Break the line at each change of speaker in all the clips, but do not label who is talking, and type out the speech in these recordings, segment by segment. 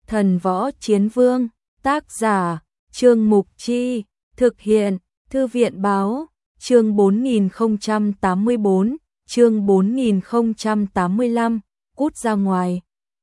Thần võ chiến vương, tác giả, Trương Mục Chi, thực hiện, Thư viện báo, chương 4084, chương 4085, cút ra ngoài.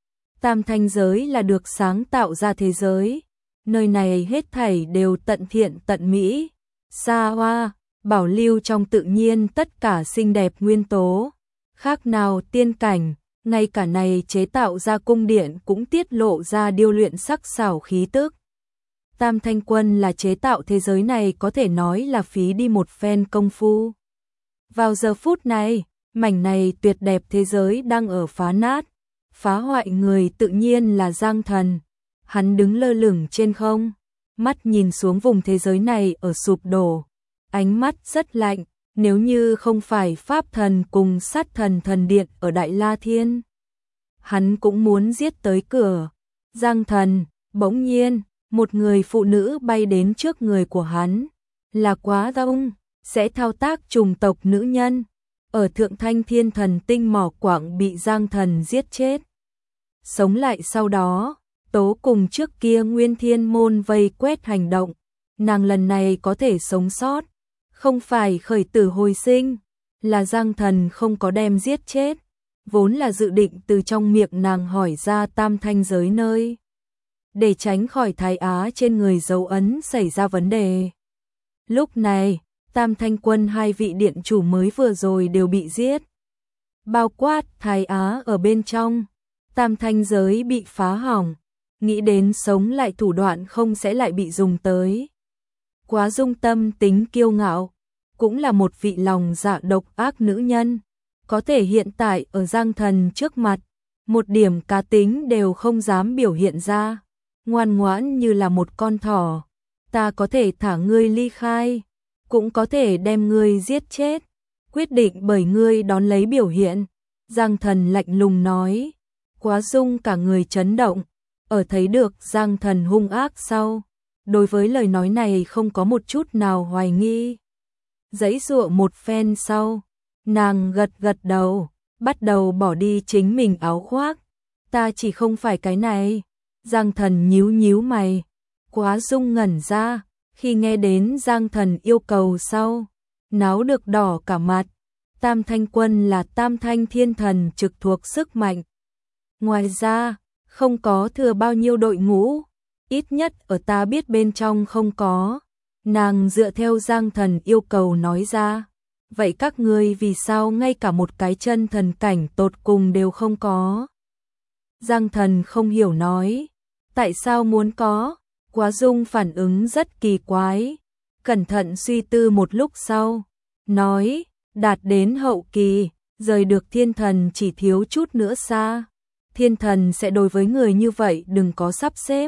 Tam thanh giới là được sáng tạo ra thế giới, nơi này hết thảy đều tận thiện tận mỹ, xa hoa, bảo lưu trong tự nhiên tất cả xinh đẹp nguyên tố, khác nào tiên cảnh, ngay cả này chế tạo ra cung điện cũng tiết lộ ra điêu luyện sắc sảo khí tức. Tam Thanh Quân là chế tạo thế giới này có thể nói là phí đi một phen công phu. Vào giờ phút này, mảnh này tuyệt đẹp thế giới đang ở phá nát, phá hoại người tự nhiên là Giang Thần. Hắn đứng lơ lửng trên không, mắt nhìn xuống vùng thế giới này ở sụp đổ, ánh mắt rất lạnh, nếu như không phải Pháp Thần cùng Sát Thần thần điện ở Đại La Thiên, hắn cũng muốn giết tới cửa. Giang Thần, bỗng nhiên, một người phụ nữ bay đến trước người của hắn, là Quá Đông, sẽ thao tác chủng tộc nữ nhân, ở Thượng Thanh Thiên Thần Tinh mỏ quặng bị Giang Thần giết chết. Sống lại sau đó, tố cùng trước kia Nguyên Thiên Môn vây quét hành động, nàng lần này có thể sống sót, không phải khởi tử hồi sinh, là Giang Thần không có đem giết chết, vốn là dự định từ trong miệng nàng hỏi ra tam thanh giới nơi, để tránh khỏi Thái Á trên người dấu ấn xảy ra vấn đề. Lúc này, Tam Thanh Quân hai vị điện chủ mới vừa rồi đều bị giết, bao quát Thái Á ở bên trong, tam thanh giới bị phá hỏng, nghĩ đến sống lại thủ đoạn không sẽ lại bị dùng tới. Quá Dung tâm tính kiêu ngạo, cũng là một vị lòng dạ độc ác nữ nhân, có thể hiện tại ở Giang Thần trước mặt, một điểm cá tính đều không dám biểu hiện ra, ngoan ngoãn như là một con thỏ, ta có thể thả ngươi ly khai, cũng có thể đem ngươi giết chết, quyết định bởi ngươi đón lấy biểu hiện. Giang Thần lạnh lùng nói. Quá Dung cả người chấn động, ở thấy được Giang Thần hung ác sau, đối với lời nói này không có một chút nào hoài nghi. Giãy giụa một phen sau, nàng gật gật đầu, bắt đầu bỏ đi chính mình áo khoác. Ta chỉ không phải cái này. Giang Thần nhíu nhíu mày. Quá Dung ngẩn ra, khi nghe đến Giang Thần yêu cầu sau, náo được đỏ cả mặt. Tam Thanh Quân là Tam Thanh Thiên Thần trực thuộc sức mạnh. Ngoài ra, không có thừa bao nhiêu đội ngũ, ít nhất ở ta biết bên trong không có. Nàng dựa theo Giang Thần yêu cầu nói ra, vậy các ngươi vì sao ngay cả một cái chân thần cảnh tột cùng đều không có? Giang Thần không hiểu nói, tại sao muốn có? Quá Dung phản ứng rất kỳ quái, cẩn thận suy tư một lúc sau, nói, đạt đến hậu kỳ, rời được thiên thần chỉ thiếu chút nữa xa. Thiên thần sẽ đối với người như vậy đừng có sắp xếp.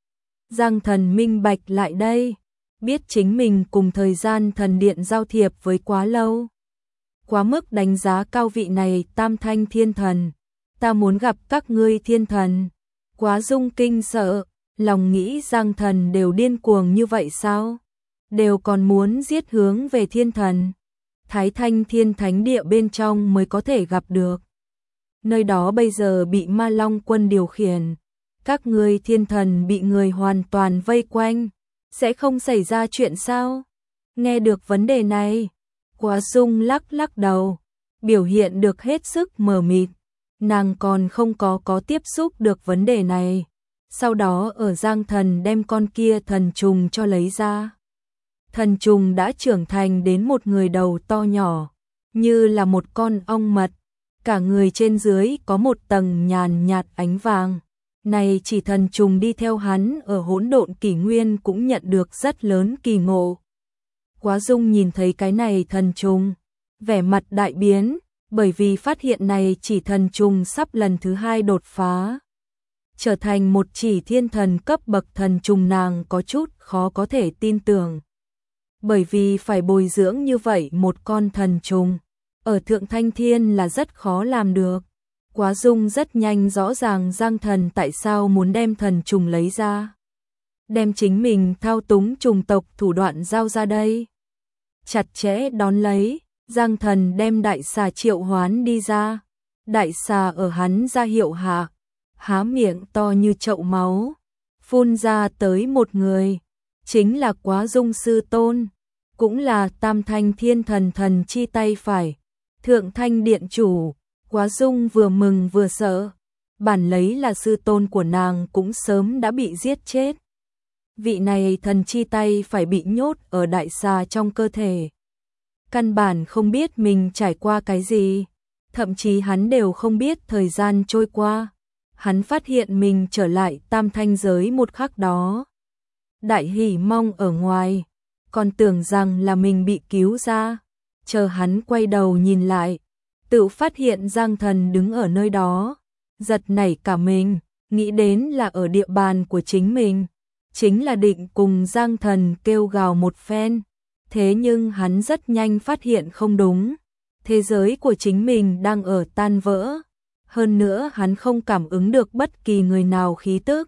Giang Thần minh bạch lại đây, biết chính mình cùng thời gian thần điện giao thiệp với quá lâu, quá mức đánh giá cao vị này Tam Thanh Thiên Thần. Ta muốn gặp các ngươi thiên thần. Quá Dung kinh sợ, lòng nghĩ Giang Thần đều điên cuồng như vậy sao? Đều còn muốn giết hướng về thiên thần. Thái Thanh Thiên Thánh Địa bên trong mới có thể gặp được. Nơi đó bây giờ bị Ma Long Quân điều khiển, các ngươi thiên thần bị người hoàn toàn vây quanh, sẽ không xảy ra chuyện sao? Nghe được vấn đề này, Quá Dung lắc lắc đầu, biểu hiện được hết sức mờ mịt, nàng còn không có tiếp xúc được vấn đề này. Sau đó ở Giang Thần đem con kia thần trùng cho lấy ra. Thần trùng đã trưởng thành đến một người đầu to nhỏ, như là một con ong mật. Cả người trên dưới có một tầng nhàn nhạt ánh vàng. Này chỉ thần trùng đi theo hắn ở hỗn độn kỷ nguyên cũng nhận được rất lớn kỳ ngộ. Quá Dung nhìn thấy cái này thần trùng, vẻ mặt đại biến, bởi vì phát hiện này chỉ thần trùng sắp lần thứ 2 đột phá, trở thành một chỉ thiên thần cấp bậc thần trùng. Nàng có chút khó có thể tin tưởng, bởi vì phải bồi dưỡng như vậy một con thần trùng ở Thượng Thanh Thiên là rất khó làm được. Quá Dung rất nhanh rõ ràng Giang Thần tại sao muốn đem thần trùng lấy ra, đem chính mình thao túng trùng tộc thủ đoạn giao ra đây. Chặt chẽ đón lấy, Giang Thần đem đại xà triệu hoán đi ra. Đại xà ở hắn ra hiệu hạ, há miệng to như chậu máu, phun ra tới một người, chính là Quá Dung sư tôn, cũng là Tam Thanh Thiên Thần thần chi tay phải, Thượng Thanh Điện chủ. Quá Dung vừa mừng vừa sợ, bản lấy là sư tôn của nàng cũng sớm đã bị giết chết. Vị này thần chi tay phải bị nhốt ở đại xà trong cơ thể. Căn bản không biết mình trải qua cái gì, thậm chí hắn đều không biết thời gian trôi qua. Hắn phát hiện mình trở lại Tam Thanh giới một khắc đó. Đại hỉ mong ở ngoài, còn tưởng rằng là mình bị cứu ra. Chờ hắn quay đầu nhìn lại, tự phát hiện Giang Thần đứng ở nơi đó. Giật nảy cả mình, nghĩ đến là ở địa bàn của chính mình. Chính là định cùng Giang Thần kêu gào một phen. Thế nhưng hắn rất nhanh phát hiện không đúng. Thế giới của chính mình đang ở tan vỡ. Hơn nữa hắn không cảm ứng được bất kỳ người nào khí tức.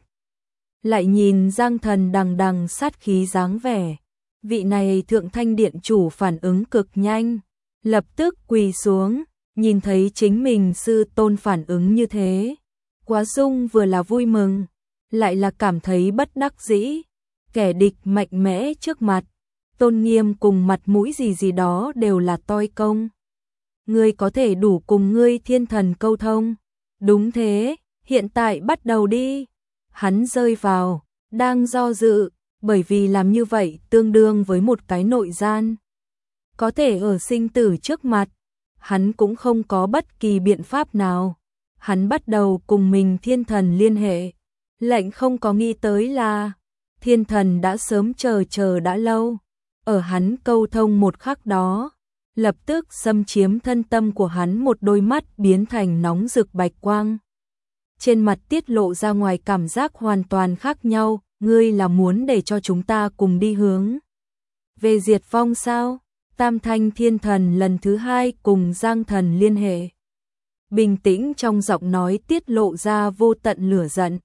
Lại nhìn Giang Thần đằng đằng sát khí dáng vẻ. Vị này Thượng Thanh Điện chủ phản ứng cực nhanh. Lập tức quỳ xuống, nhìn thấy chính mình sư tôn phản ứng như thế. Quá Dung vừa là vui mừng, lại là cảm thấy bất đắc dĩ. Kẻ địch mạnh mẽ trước mặt, tôn nghiêm cùng mặt mũi gì gì đó đều là toi công. Ngươi có thể đủ cùng ngươi thiên thần câu thông. Đúng thế, hiện tại bắt đầu đi. Hắn rơi vào, đang do dự, bởi vì làm như vậy tương đương với một cái nội gian. Có thể ở sinh tử trước mặt, hắn cũng không có bất kỳ biện pháp nào. Hắn bắt đầu cùng mình thiên thần liên hệ. Lệnh không có nghĩ tới là thiên thần đã sớm chờ đã lâu. Ở hắn câu thông một khắc đó, lập tức xâm chiếm thân tâm của hắn, một đôi mắt biến thành nóng rực bạch quang. Trên mặt tiết lộ ra ngoài cảm giác hoàn toàn khác nhau. Ngươi là muốn để cho chúng ta cùng đi hướng về diệt vong sao? Tam Thanh Thiên Thần lần thứ hai cùng Giang Thần liên hệ. Bình tĩnh trong giọng nói tiết lộ ra vô tận lửa giận.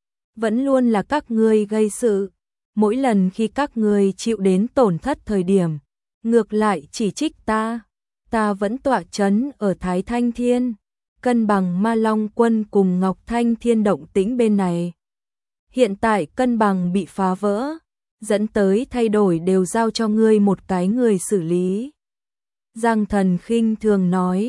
Vẫn luôn là các ngươi gây sự. Mỗi lần khi các ngươi chịu đến tổn thất thời điểm, ngược lại chỉ trích ta. Ta vẫn tọa chấn ở Thái Thanh Thiên, cân bằng Ma Long Quân cùng Ngọc Thanh Thiên động tĩnh bên này. Hiện tại cân bằng bị phá vỡ, dẫn tới thay đổi đều giao cho ngươi một cái người xử lý. Giang Thần khinh thường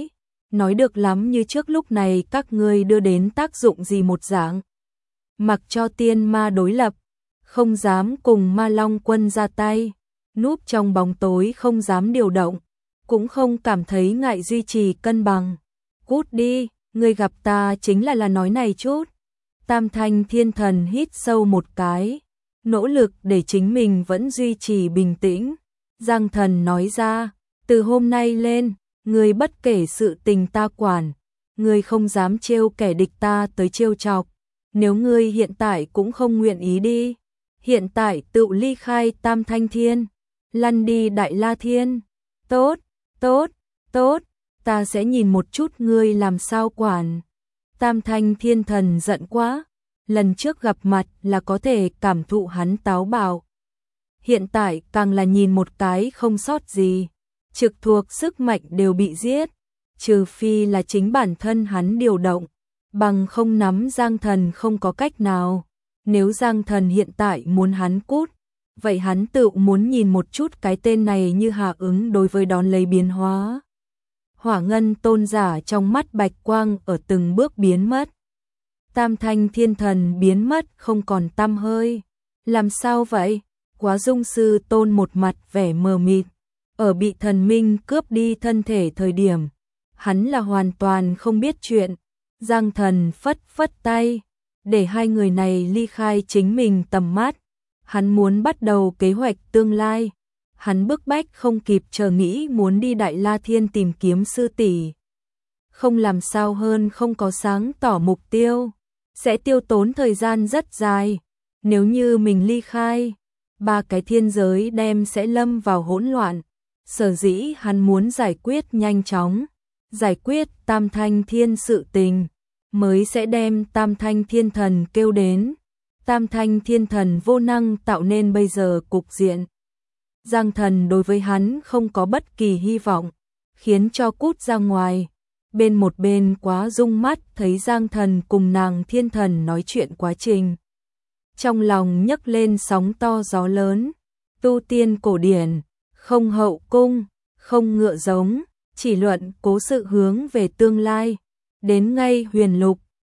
nói được lắm, như trước lúc này các ngươi đưa đến tác dụng gì một dạng. Mặc cho tiên ma đối lập, không dám cùng Ma Long Quân ra tay, núp trong bóng tối không dám điều động, cũng không cảm thấy ngại duy trì cân bằng. Cút đi, ngươi gặp ta chính là nói này chút. Tam Thanh Thiên Thần hít sâu một cái, nỗ lực để chính mình vẫn duy trì bình tĩnh. Giang Thần nói ra, từ hôm nay lên, ngươi bất kể sự tình ta quản, ngươi không dám trêu kẻ địch ta tới trêu chọc. Nếu ngươi hiện tại cũng không nguyện ý đi, hiện tại tự ly khai Tam Thanh Thiên, lăn đi Đại La Thiên. Tốt, tốt, tốt, ta sẽ nhìn một chút ngươi làm sao quản. Tam Thanh Thiên Thần giận quá, lần trước gặp mặt là có thể cảm thụ hắn táo bạo. Hiện tại càng là nhìn một cái không sót gì, trực thuộc sức mạnh đều bị giết, trừ phi là chính bản thân hắn điều động, bằng không nắm Giang Thần không có cách nào. Nếu Giang Thần hiện tại muốn hắn cút, vậy hắn tự muốn nhìn một chút cái tên này như hạ ứng đối với đón lấy biến hóa. Hỏa Ngân Tôn giả trong mắt bạch quang ở từng bước biến mất. Tam Thanh Thiên Thần biến mất không còn tăm hơi. Làm sao vậy? Quá Dung sư tôn một mặt vẻ mờ mịt. Ở bị thần minh cướp đi thân thể thời điểm, hắn là hoàn toàn không biết chuyện. Giang Thần phất phất tay, để hai người này ly khai chính mình tầm mắt. Hắn muốn bắt đầu kế hoạch tương lai. Hắn bức bách không kịp chờ nghĩ muốn đi Đại La Thiên tìm kiếm sư tỷ. Không làm sao hơn không có sáng tỏ mục tiêu, sẽ tiêu tốn thời gian rất dài. Nếu như mình ly khai, ba cái thiên giới đem sẽ lâm vào hỗn loạn. Sở dĩ hắn muốn giải quyết nhanh chóng, giải quyết Tam Thanh Thiên sự tình, mới sẽ đem Tam Thanh Thiên Thần kêu đến. Tam Thanh Thiên Thần vô năng tạo nên bây giờ cục diện. Giang Thần đối với hắn không có bất kỳ hy vọng, khiến cho cút ra ngoài. một bên quá rung mắt thấy Giang Thần cùng nàng Thiên Thần nói chuyện quá trình. Trong lòng nhấc lên sóng to gió lớn, tu tiên cổ điển, không hậu cung, không ngựa giống, chỉ luận cố sự hướng về tương lai. Đến ngay huyền lục,